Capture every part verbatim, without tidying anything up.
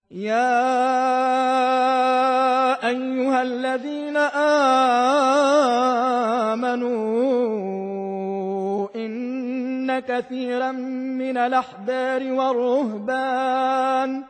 يَا أَيُّهَا الَّذِينَ آمَنُوا إِنَّ كَثِيرًا مِنَ الْأَحْبَارِ وَالرُّهْبَانِ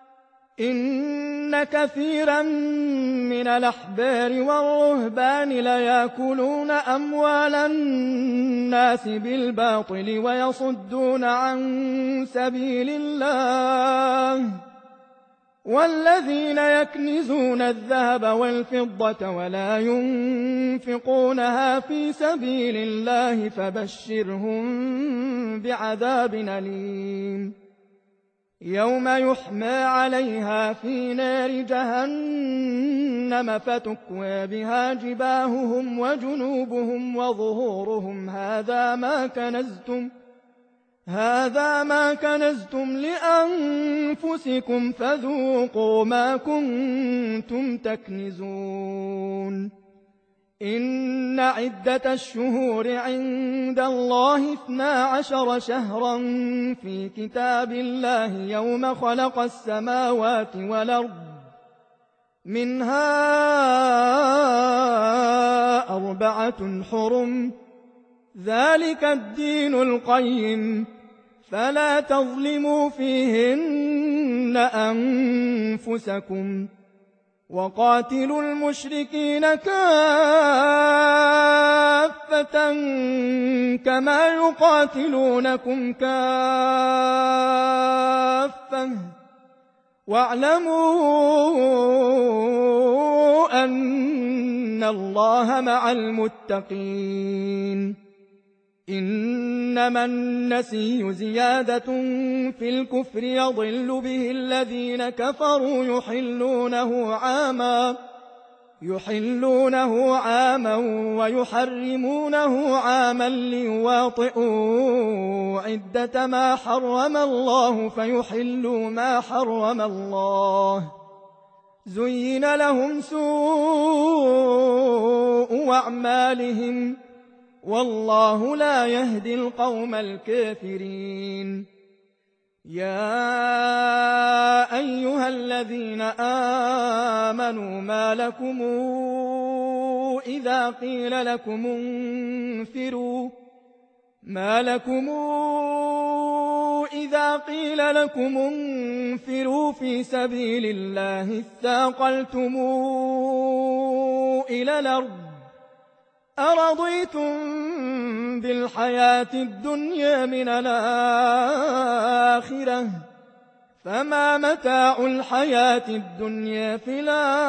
إِنَّ كَثِيرًا مِنَ الْأَحْبَارِ وَالرُّهْبَانِ لَيَأْكُلُونَ أَمْوَالَ النَّاسِ بِالْبَاطِلِ وَيَصُدُّونَ عَن سَبِيلِ اللَّهِ وَالَّذِينَ يَكْنِزُونَ الذَّهَبَ وَالْفِضَّةَ وَلَا يُنفِقُونَهَا فِي سَبِيلِ اللَّهِ فَبَشِّرْهُم بِعَذَابٍ أَلِيمٍ يَوْمَ يُحْمَىٰ عَلَيْهَا فِي نَارِ جَهَنَّمَ فَتُكْوَىٰ بِهَا جِبَاهُهُمْ وَجُنُوبُهُمْ وَظُهُورُهُمْ هَٰذَا مَا كَنَزْتُمْ هَٰذَا مَا كَنَزْتُمْ لِأَنفُسِكُمْ فَذُوقُوا مَا كُنتُمْ تَكْنِزُونَ إِنَّ عِدَّةَ الشُّهُورِ عِندَ اللَّهِ اثْنَا عَشَرَ شَهْرًا فِي كِتَابِ اللَّهِ يَوْمَ خَلَقَ السَّمَاوَاتِ وَالْأَرْضَ مِنْهَا أَرْبَعَةٌ حُرُمٌ ۚ ذَٰلِكَ الدِّينُ الْقَيِّمُ ۚ فَلَا تَظْلِمُوا فِيهِنَّ أَنفُسَكُمْ ۚ وَقَاتِلُوا الْمُشْرِكِينَ كَافَّةً كَمَا يُقَاتِلُونَكُمْ كَافَّةً ۚ وَاعْلَمُوا أَنَّ اللَّهَ مَعَ الْمُتَّقِينَ إِنَّمَا النَّسِيُّ زِيَادَةٌ فِي الْكُفْرِ يَضِلُّ بِهِ الَّذِينَ كَفَرُوا يُحِلُّونَهُ عَامًا يُحِلُّونَهُ عَامًا وَيُحَرِّمُونَهُ عَامًا لِيُوَاطِئُوا عِدَّةَ مَا حَرَّمَ اللَّهُ فَيُحِلُّوا مَا حَرَّمَ اللَّهُ ۚ زُيِّنَ لَهُمْ سُوءُ أَعْمَالِهِمْ ۗ وَاللَّهُ لَا يَهْدِي الْقَوْمَ الْكَافِرِينَ يَا أَيُّهَا الَّذِينَ آمَنُوا مَا لَكُمْ إِذَا قِيلَ لَكُمُ انفِرُوا مَا لَكُمْ إِذَا قِيلَ لَكُمُ انفِرُوا فِي سَبِيلِ اللَّهِ اثَّاقَلْتُمْ إِلَى الْأَرْضِ أَرَضِيتُم بِالْحَيَاةِ الدُّنْيَا مِنَ الْآخِرَةِ ۚ فَمَا مَتَاعُ الْحَيَاةِ الدُّنْيَا فِي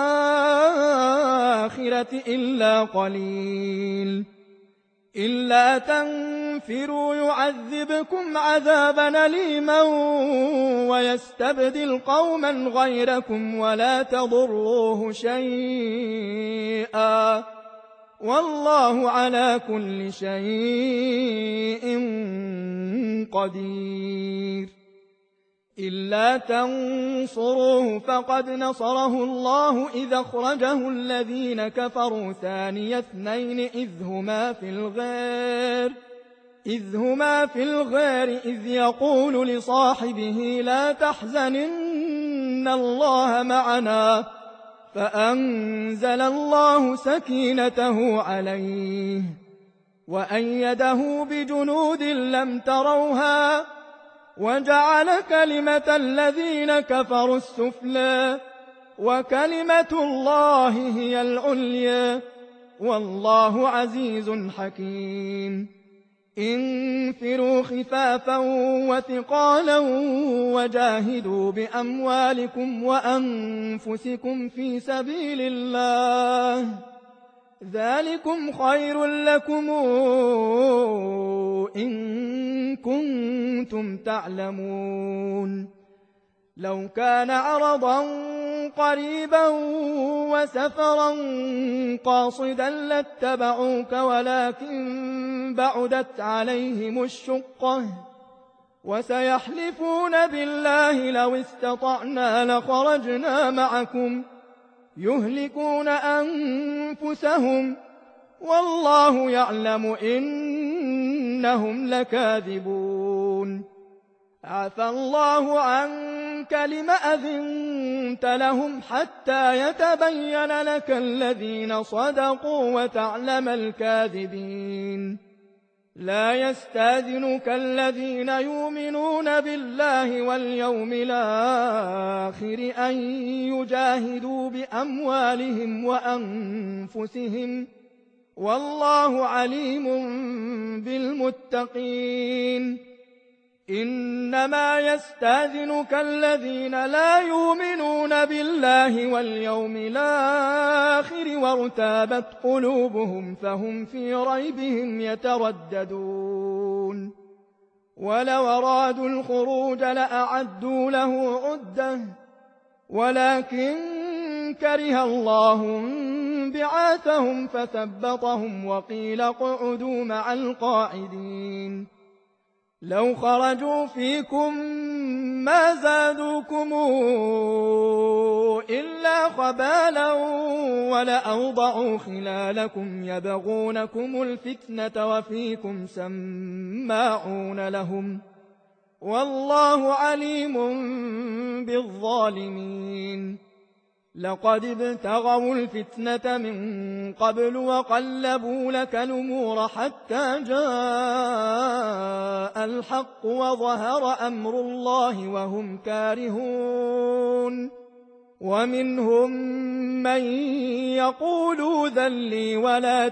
الْآخِرَةِ إِلَّا قَلِيلٌ إِلَّا تَنفِرُوا يُعَذِّبْكُمْ عَذَابًا أَلِيمًا وَيَسْتَبْدِلْ قَوْمًا غَيْرَكُمْ وَلَا تَضُرُّوهُ شَيْئًا ۗ وَاللَّهُ عَلَىٰ كُلِّ شَيْءٍ قَدِيرٌ إِلَّا تَنصُرُوهُ فَقَدْ نَصَرَهُ اللَّهُ إِذْ أَخْرَجَهُ الَّذِينَ كَفَرُوا ثَانِيَ اثْنَيْنِ إِذْ هُمَا فِي الْغَارِ إِذْ هُمَا فِي الْغَارِ إِذْ يَقُولُ لِصَاحِبِهِ لَا تَحْزَنْ إِنَّ اللَّهَ مَعَنَا ۖ فَأَنزَلَ اللَّهُ سَكِينَتَهُ عَلَيْهِ وَأَيَّدَهُ بِجُنُودٍ لَّمْ تَرَوْهَا وَجَعَلَ كَلِمَةَ الَّذِينَ كَفَرُوا السُّفْلَىٰ وَكَلِمَةُ اللَّهِ هِيَ الْعُلْيَا ۗ وَاللَّهُ عَزِيزٌ حَكِيمٌ انفِرُوا خِفَافًا وَثِقَالًا وَجَاهِدُوا بِأَمْوَالِكُمْ وَأَنفُسِكُمْ فِي سَبِيلِ اللَّهِ ۚ ذَٰلِكُمْ خَيْرٌ لَّكُمْ إِن كُنتُمْ تَعْلَمُونَ لَوْ كَانَ عَرَضًا قَرِيبًا وَسَفَرًا قَاصِدًا لَّاتَّبَعُوكَ وَلَٰكِن بَعُدَتْ عَلَيْهِمُ الشُّقَّةُ ۚ وَسَيَحْلِفُونَ بِاللَّهِ لَوِ اسْتَطَعْنَا لَخَرَجْنَا مَعَكُمْ يُهْلِكُونَ أَنفُسَهُمْ وَاللَّهُ يَعْلَمُ إِنَّهُمْ لَكَاذِبُونَ عَفَا اللَّهُ عَنكَ لِمَ أَذِنتَ أنت لهم حتى يتبين لك الذين صدقوا وتعلم الكاذبين لا يستأذنك الذين يؤمنون بالله واليوم الآخر أن يجاهدوا بأموالهم وأنفسهم والله عليم بالمتقين إنما يستأذنك الذين لا يؤمنون بالله واليوم الآخر وارتابت قلوبهم فهم في ريبهم يترددون ولو أرادوا الخروج لأعدوا له عدة ولكن كره الله بعاثهم فثبطهم وقيل اقعدوا مع القاعدين لو خرجوا فيكم ما زادوكم إلا خبالا ولأوضعوا خلالكم يبغونكم الفتنة وفيكم سماعون لهم والله عليم بالظالمين لقد ابتغوا الفتنة من قبل وقلبوا لك الأمور حتى جاء الحق وظهر أمر الله وهم كارهون ومنهم من يقول ذلي ولا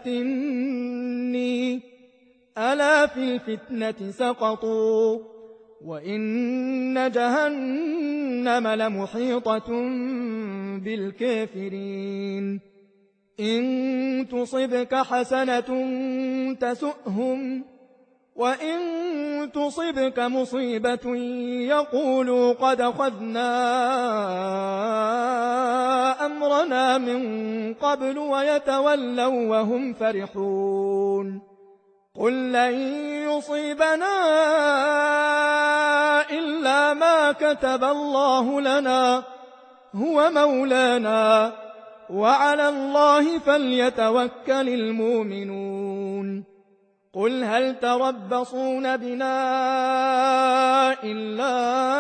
تفتني ألا في الفتنة سقطوا وإن جهنم لمحيطة بالكافرين إن تصبك حسنة تسؤهم وإن تصبك مصيبة يقولوا قد أخذنا أمرنا من قبل ويتولوا وهم فرحون قل لن يصيبنا إلا ما كتب الله لنا هو مولانا وعلى الله فليتوكل المؤمنون قل هل تربصون بنا إلا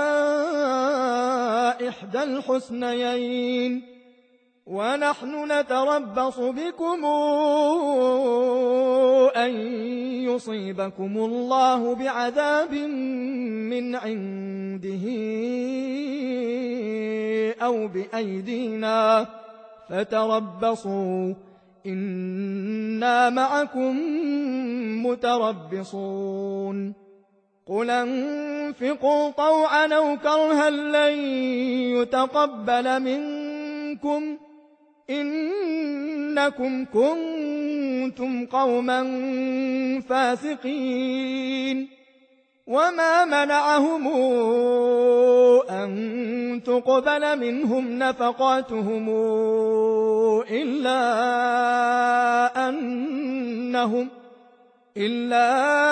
إحدى الحسنيين ونحن نتربص بكم أن يصيبكم الله بعذاب من عنده أو بأيدينا فتربصوا إنا معكم متربصون قل انفقوا طوعا أو كرها لن يتقبل منكم إنكم كنتم قوما فاسقين وما منعهم أن تقبل منهم نفقاتهم إلا أنهم إلا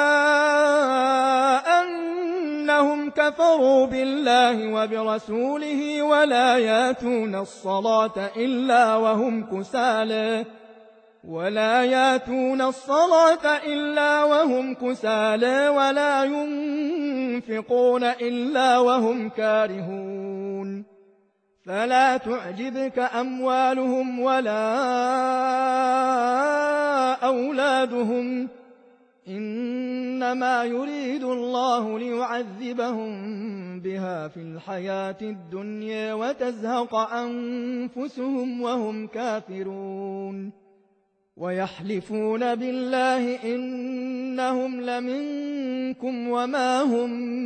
أنهم كفروا بالله وبرسوله ولا ياتون الصلاة إلا وهم كسالى ولا ياتون الصلاة إلا وهم كسالى ولا ينفقون إلا وهم كارهون فلا تعجبك أموالهم ولا أولادهم إنما يريد الله ليعذبهم بها في الحياة الدنيا وتزهق أنفسهم وهم كافرون ويحلفون بالله إنهم لمنكم وما هم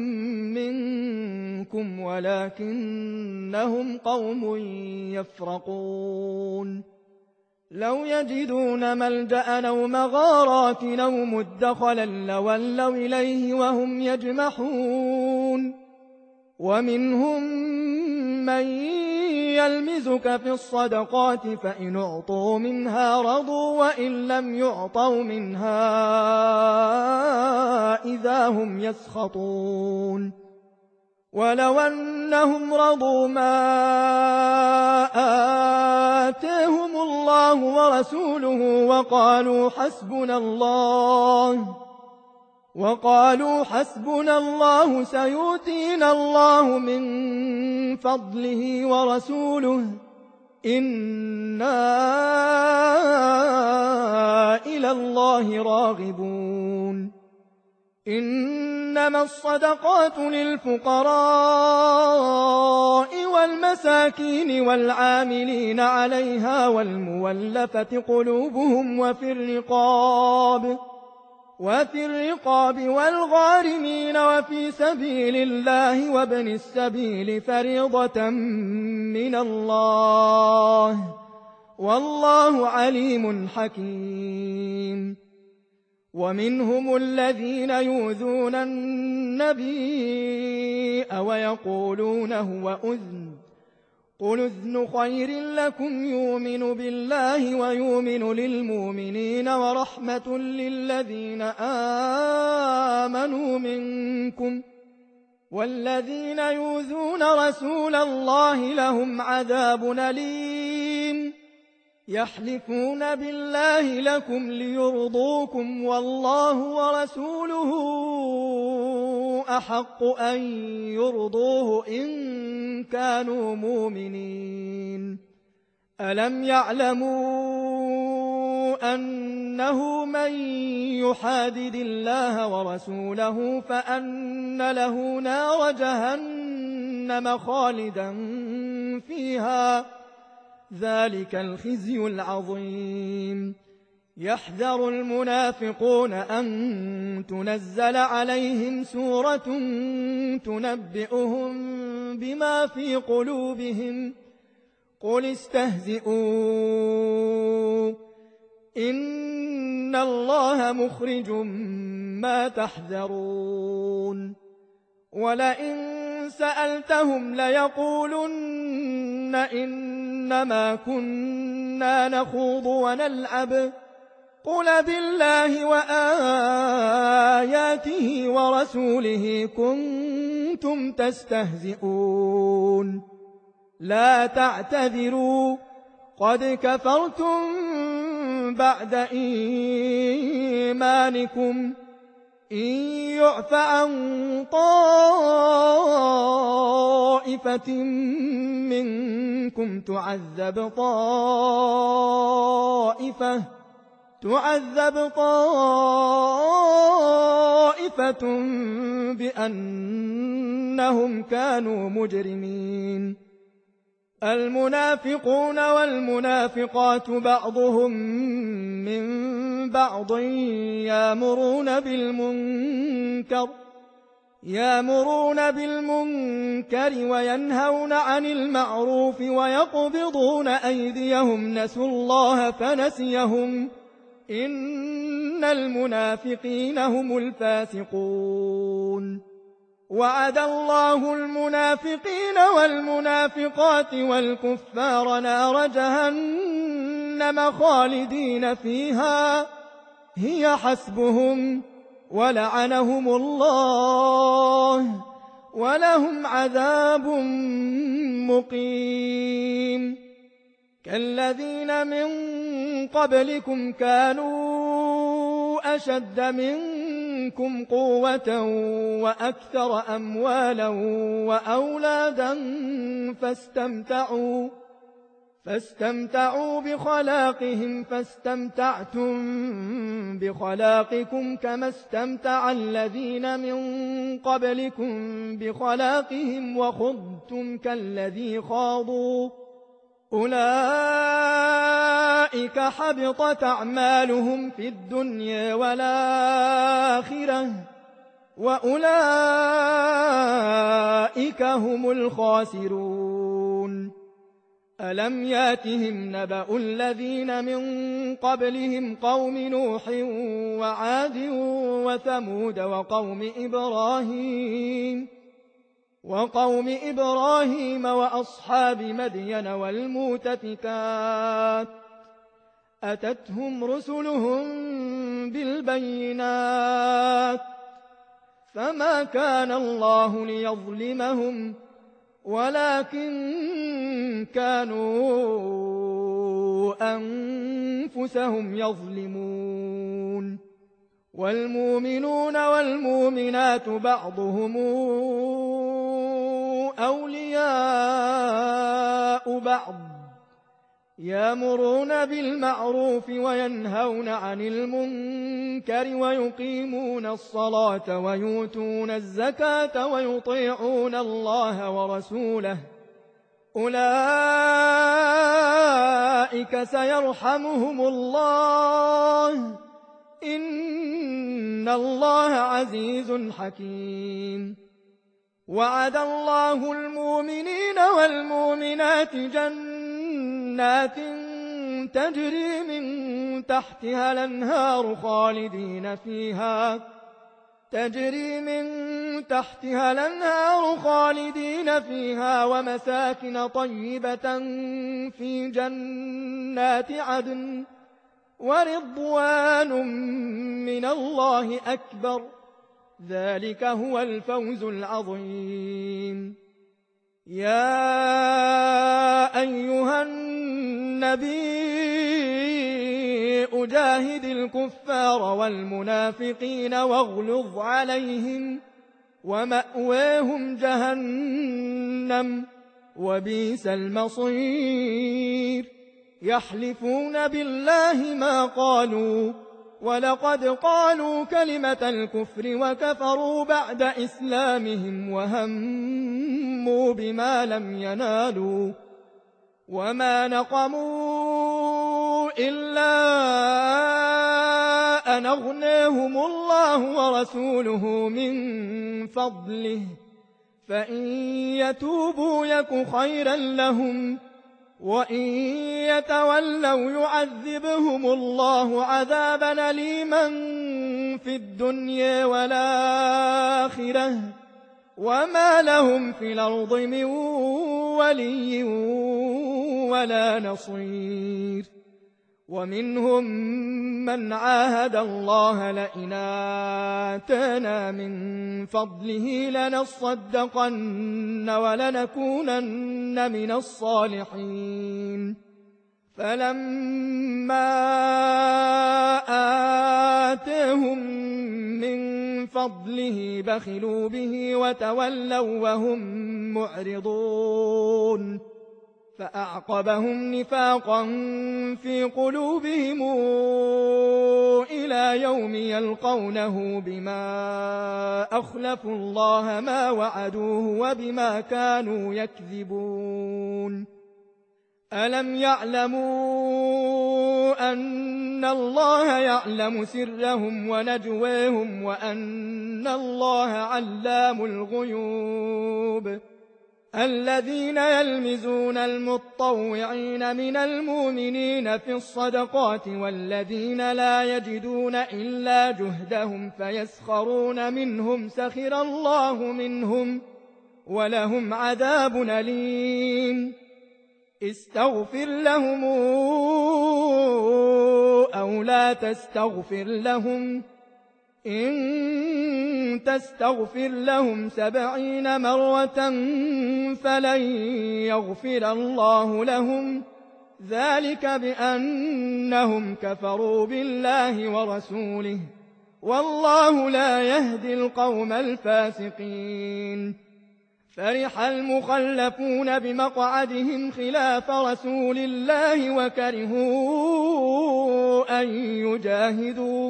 منكم ولكنهم قوم يفرقون لو يجدون ملجأ أو مغارات أو مدخلا لولوا إليه وهم يجمحون ومنهم من يلمزك في الصدقات فإن أعطوا منها رضوا وإن لم يعطوا منها إذا هم يسخطون ولو أنهم رضوا ما آتاهم الله ورسوله وقالوا حسبنا الله وقالوا حسبنا الله سيؤتينا الله من فضله ورسوله إنا إلى الله راغبون إنما الصدقات للفقراء والمساكين والعاملين عليها والمولفة قلوبهم وفي الرقاب وفي الرقاب والغارمين وفي سبيل الله وابن السبيل فريضة من الله والله عليم حكيم ومنهم الذين يؤذون النبي ويقولون هو أذن قل أذن خير لكم يؤمن بالله ويؤمن للمؤمنين ورحمة للذين آمنوا منكم والذين يؤذون رسول الله لهم عذاب أليم يحلفون بالله لكم ليرضوكم والله ورسوله أحق أن يرضوه إن كانوا مؤمنين ألم يعلموا أنه من يحادد الله ورسوله فأن له نار جهنم خالدا فيها ذلك الخزي العظيم يحذر المنافقون أن تنزل عليهم سورة تنبئهم بما في قلوبهم قل استهزئوا إن الله مخرج ما تحذرون ولئن سألتهم ليقولن إنما كنا نخوض ونلعب قل بالله وآياته ورسوله كنتم تستهزئون لا تعتذروا قد كفرتم بعد إيمانكم إن يعف عن طائفة منكم تعذب طائفة تعذب طائفة بأنهم كانوا مجرمين المنافقون والمنافقات بعضهم من بعض يأمرون بالمنكر يأمرون بالمنكر وينهون عن المعروف ويقبضون أيديهم نسوا الله فنسيهم إن المنافقين هم الفاسقون وعد الله المنافقين والمنافقات والكفار نار جهنم خالدين فيها هي حسبهم ولعنهم الله ولهم عذاب مقيم كالذين من قبلكم كانوا أشد منكم قوة وأكثر أموالا وأولادا فاستمتعوا فاستمتعوا بخلاقهم فاستمتعتم بخلاقكم كما استمتع الذين من قبلكم بخلاقهم وخضتم كالذي خاضوا أولئك حبطت أعمالهم في الدنيا والآخرة وأولئك هم الخاسرون ألم ياتهم نبأ الذين من قبلهم قوم نوح وعاد وثمود وقوم إبراهيم وقوم إبراهيم وأصحاب مدين والمؤتفكات أتتهم رسلهم بالبينات فما كان الله ليظلمهم ولكن كانوا أنفسهم يظلمون والمؤمنون والمؤمنات بعضهم أولياء بعض يأمرون بالمعروف وينهون عن المنكر ويقيمون الصلاة ويؤتون الزكاة ويطيعون الله ورسوله أولئك سيرحمهم الله إن الله عزيز حكيم. وعد الله المؤمنين والمؤمنات جنات تجري من تحتها الأنهار خالدين فيها تجري من تحتها الأنهار خالدين فيها ومساكن طيبة في جنات عدن ورضوان من الله أكبر ذلك هو الفوز العظيم. يا أيها النبي أجاهد الكفار والمنافقين واغلظ عليهم ومأواهم جهنم وبئس المصير. يحلفون بالله ما قالوا ولقد قالوا كلمة الكفر وكفروا بعد إسلامهم وهموا بما لم ينالوا وما نقموا إلا أن أغناهم الله ورسوله من فضله فإن يتوبوا يك خيرا لهم وإن يتولوا يعذبهم الله عذابا أليما في الدنيا والآخرة وما لهم في الأرض من ولي ولا نصير. ومنهم من عاهد الله لئن آتانا من فضله لنصدقن ولنكونن من الصالحين فلما آتاهم من فضله بخلوا به وتولوا وهم معرضون فأعقبهم نفاقا في قلوبهم إلى يوم يلقونه بما أخلفوا الله ما وعدوه وبما كانوا يكذبون. ألم يعلموا أن الله يعلم سرهم ونجواهم وأن الله علام الغيوب. الذين يلمزون المطوعين من المؤمنين في الصدقات والذين لا يجدون إلا جهدهم فيسخرون منهم سخر الله منهم ولهم عذاب أليم. استغفر لهم أو لا تستغفر لهم إن تستغفر لهم سبعين مرة فلن يغفر الله لهم ذلك بأنهم كفروا بالله ورسوله والله لا يهدي القوم الفاسقين. فرح المخلفون بمقعدهم خلاف رسول الله وكرهوا أن يجاهدوا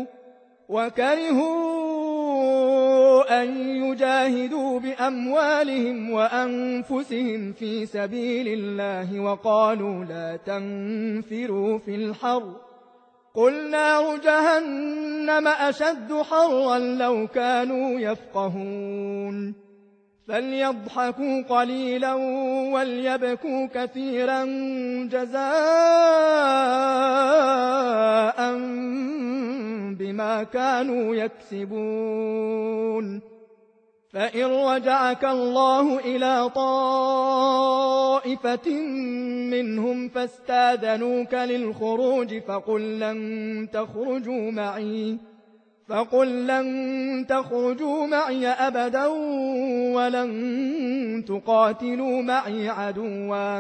وكرهوا أن يجاهدوا بأموالهم وأنفسهم في سبيل الله وقالوا لا تنفروا في الحر قل نار جهنم أشد حرا لو كانوا يفقهون. فليضحكوا قليلا وليبكوا كثيرا جزاء بما كانوا يكسبون. فإن رجعك الله إلى طائفة منهم فاستاذنوك للخروج فقل لن تخرجوا معي فقل لن تخرجوا معي أبدا ولن تقاتلوا معي عدوا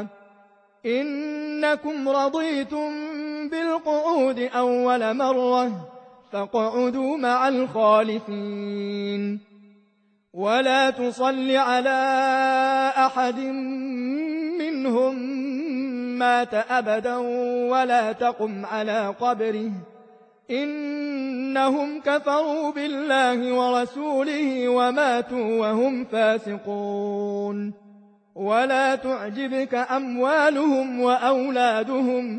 إنكم رضيتم بالقعود أول مرة فاقعدوا مع الخالفين ولا تصل على أحد منهم مات أبدا ولا تقم على قبره إنهم كفروا بالله ورسوله وماتوا وهم فاسقون ولا تعجبك أموالهم وأولادهم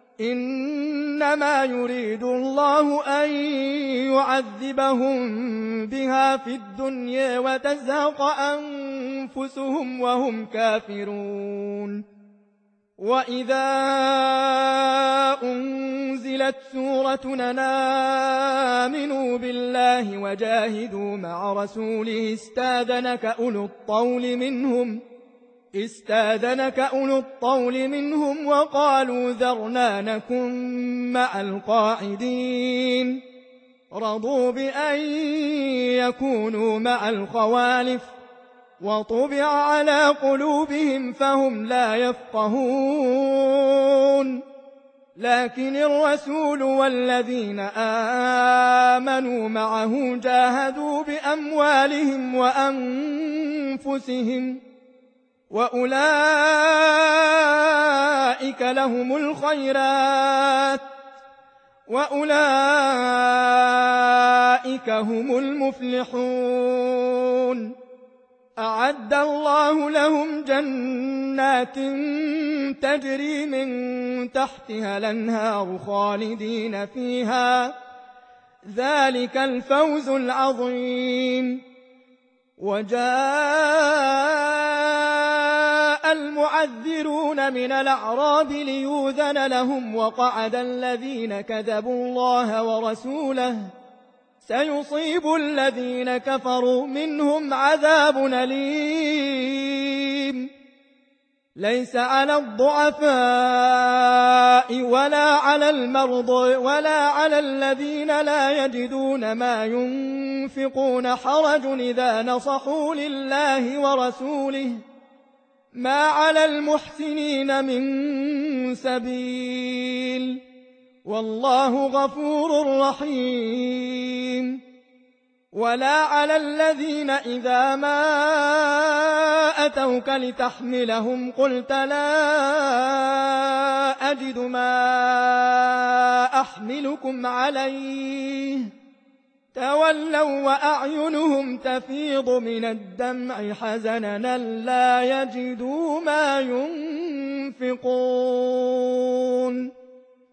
إنما يريد الله أن يعذبهم بها في الدنيا وتزهق أنفسهم وهم كافرون وإذا أنزلت سورة آمنوا بالله وجاهدوا مع رسوله استاذنك أولو الطول منهم استاذنك أولو الطول منهم وقالوا ذرنا نكن مع القاعدين رضوا بأن يكونوا مع الخوالف وطبع على قلوبهم فهم لا يفقهون لكن الرسول والذين آمنوا معه جاهدوا بأموالهم وأنفسهم وأولئك لهم الخيرات وأولئك هم المفلحون أعد الله لهم جنات تجري من تحتها الأنهار خالدين فيها ذلك الفوز العظيم وجاء المعذرون من الأعراب ليؤذن لهم وقعد الذين كذبوا الله ورسوله سيصيب الذين كفروا منهم عذاب أليم ليس على الضعفاء ولا على المرضى ولا على الذين لا يجدون ما ينفقون حرج إذا نصحوا لله ورسوله ما على المحسنين من سبيل والله غفور رحيم ولا على الذين إذا ما أتوك لتحملهم قلت لا أجد ما أحملكم عليه تولوا وأعينهم تفيض من الدمع حزنا لا يجدوا ما ينفقون